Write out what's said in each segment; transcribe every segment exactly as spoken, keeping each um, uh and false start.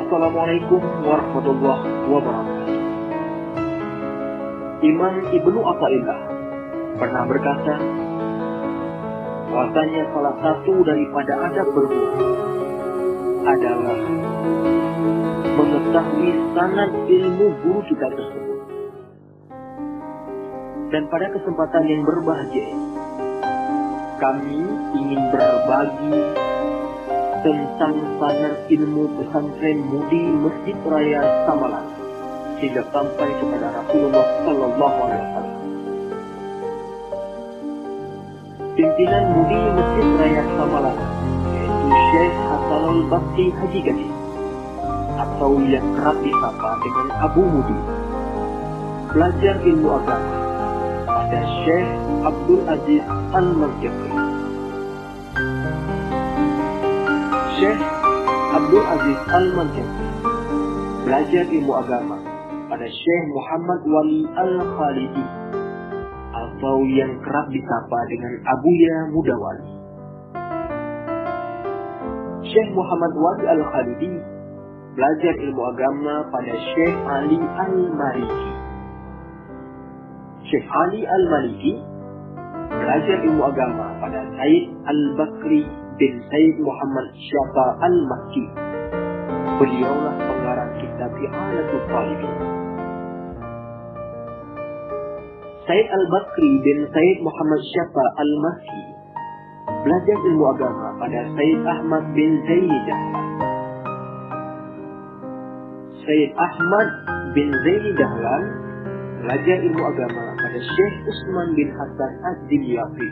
Assalamualaikum warahmatullahi wabarakatuh. Imam Ibnu Athaillah pernah berkata, bahwasanya salah satu daripada adab berguru adalah mengetahui sanad ilmu guru kita tersebut. Dan pada kesempatan yang berbahagia, kami ingin berbagi tentang sanad ilmu pesantren Mudi Masjid Raya Samalang hingga sampai kepada Rasulullah Sallallahu Alaihi Wasallam. Pimpinan Mudi Masjid Raya Samalang yaitu Syekh Hasanul Bakti Haji Gadis atau yang kerap disapa dengan Abu Mudi, belajar ilmu agama pada Syekh Abdul Aziz Al-Marjaqi. Syekh Abdul Aziz Al-Marjaqi belajar ilmu agama pada Syekh Muhammad Wali Al-Khalidi atau yang kerap disapa dengan Abuya Mudawali. Syekh Muhammad Wali Al-Khalidi belajar ilmu agama pada Syekh Ali Al-Maliki. Syekh Ali Al-Maliki belajar ilmu agama pada Said Al-Bakri bin Said Muhammad Syafa Al-Makki. Beliaulah pengarang kitab I'anatul Talibin. Said Al-Bakri bin Said Muhammad Syafa Al-Makki belajar ilmu agama pada Said Ahmad bin Zaini Dahlan. Said Ahmad bin Zaini Dahlan belajar ilmu agama pada Syekh Usman bin Hasan Ad-Dimyati.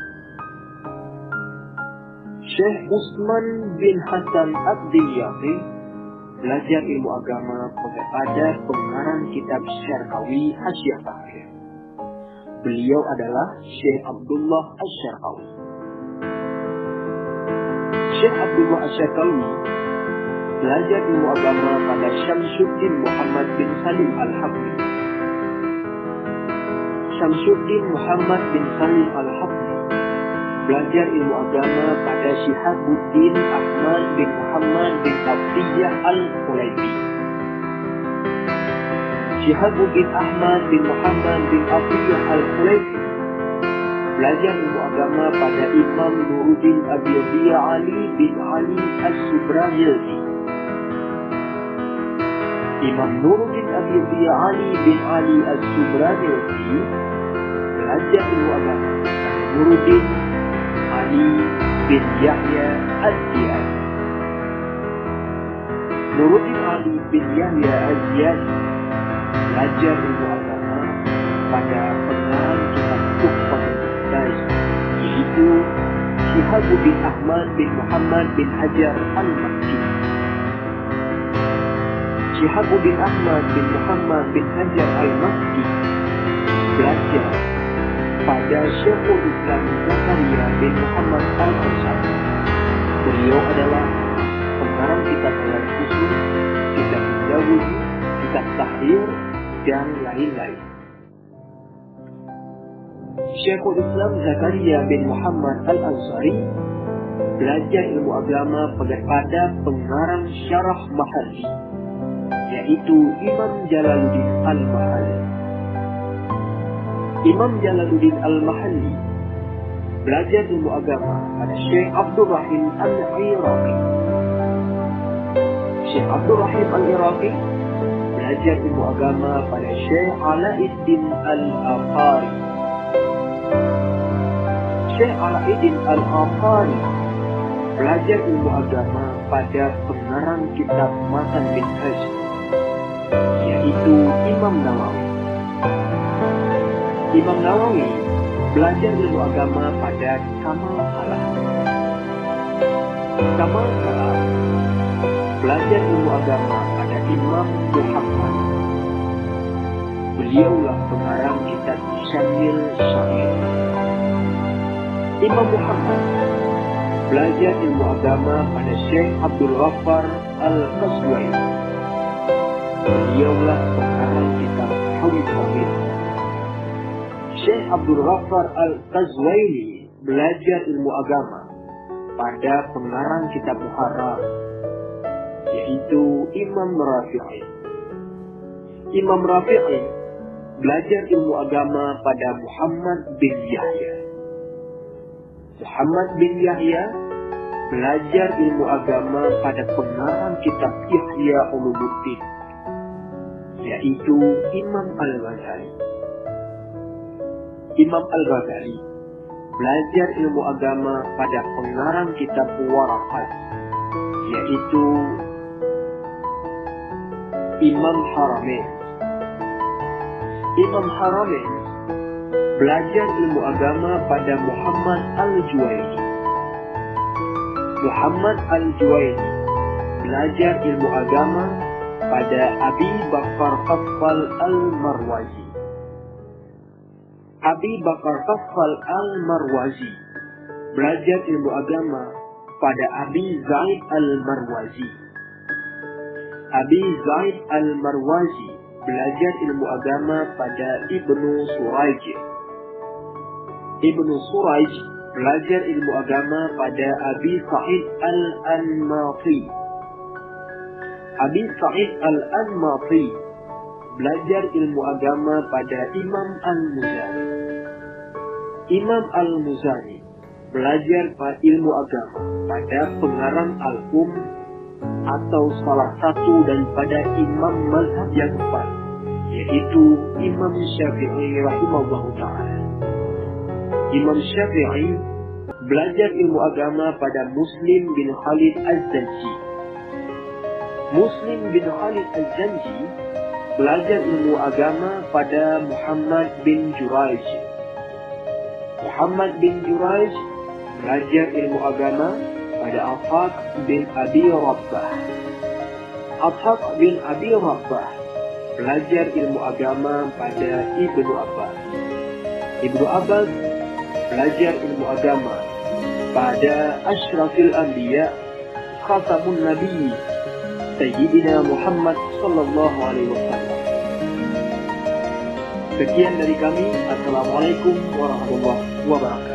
Syekh Usman bin Hasan Ad-Dimyati belajar ilmu agama pada pengarang kitab Syarqawi Hasyiah Tahrir. Beliau adalah Syekh Abdullah Asy-Syarqawi. Syekh Abdullah Asy-Syarqawi belajar ilmu agama pada Syamsuddin Muhammad bin Salim Al-Habri. Syamsuddin Muhammad bin Salim Al-Habri belajar ilmu agama pada Syihabuddin Ahmad bin Muhammad bin Abdiyah Al-Khulaifi. Syihabuddin Ahmad bin Muhammad bin Abdiyah Al-Khulaifi belajar ilmu agama pada Imam Nuruddin Abiyadiyah Ali bin Ali As-Subrayilsi. Imam Nuruddin Abiyadiyah Ali bin Ali As-Subrayilsi belajar ilmu agama pada Nuruddin Ali bin Yahya Az-Ziyadi. Nuruddin Ali bin Yahya Az-Ziyadi belajar ilmu agama pada pengarang kitab Tuhfatul Mustahid, yaitu Syihabuddin Ahmad bin Muhammad bin Hajar Al-Makki. Syihabuddin Ahmad bin Muhammad bin Hajar Al-Makki belajar pada Syekhul Islam Zakaria bin Muhammad Al-Ansari. Beliau adalah pengarang kitab Al-Usul, kitab Dawud, kitab Tahrir, dan lain-lain. Syekhul Islam Zakaria bin Muhammad Al-Ansari belajar ilmu agama pada pengarang Syarah Mahalli, yaitu Imam Jalaluddin Al-Mahalli. Imam Jalaluddin Al-Mahalli belajar ilmu agama pada Syekh Abdul Rahim Al-Iraqi. Syekh Abdul Rahim Al-Iraqi belajar ilmu agama pada Syekh Alauddin Al-Afari. Syekh Alauddin Al-Afari belajar ilmu agama pada pengarang kitab Matan bin Hajj, yaitu Imam Nawawi. Imam Nawawi belajar ilmu agama pada Kamal Halaf. Kamal Halaf belajar ilmu agama pada Imam Muhammad. Beliaulah pengarang kitab Syamil Syamil. Imam Muhammad belajar ilmu agama pada Syekh Abdul Ghaffar Al-Qaswaini. Beliaulah pengarang kitab Hawid Hawid. Syekh Abdul Ghaffar Al-Qazwaini belajar ilmu agama pada pengarang kitab Muharrar. yaitu Imam Rafi'i. Imam Rafi'i belajar ilmu agama pada Muhammad bin Yahya. Muhammad bin Yahya belajar ilmu agama pada pengarang kitab Ihya Ulumuddin, yaitu Imam Al-Ghazali. Imam Al-Ghazali belajar ilmu agama pada pengarang kitab Waraqat, yaitu Imam Haramain. Imam Haramain belajar ilmu agama pada Muhammad Al-Juwaini. Muhammad Al-Juwaini belajar ilmu agama pada Abi Bakar Khaffal Al-Marwazi. Abi Bakar Khaffal Al-Marwazi belajar ilmu agama pada Abi Zaid Al-Marwazi. Abi Zaid Al-Marwazi belajar ilmu agama pada Ibnu Surayj. Ibnu Surayj belajar ilmu agama pada Abi Sa'id Al-Anmati. Abi Sa'id Al-Anmati belajar ilmu agama pada Imam Al-Muzani. Imam Al-Muzani belajar ilmu agama pada pengarang Al-Um atau salah satu daripada imam mazhab yang empat, yaitu Imam Syafi'i rahimahullah ta'ala. Imam Syafi'i belajar ilmu agama pada Muslim bin Khalid Az-Zanji. Muslim bin Khalid Az-Zanji belajar ilmu agama pada Muhammad bin Jurayj. Muhammad bin Jurayj belajar ilmu agama pada Ashaq bin Abi Rabbah. Ashaq bin Abi Rabbah belajar ilmu agama pada Ibnu Abbas. Ibnu Abbas belajar ilmu agama pada Ashrafil Anbiya, Khatamun Nabi, Sayyidina Muhammad sallallahu alaihi wasallam. Sekian dari kami. Assalamualaikum warahmatullahi wabarakatuh.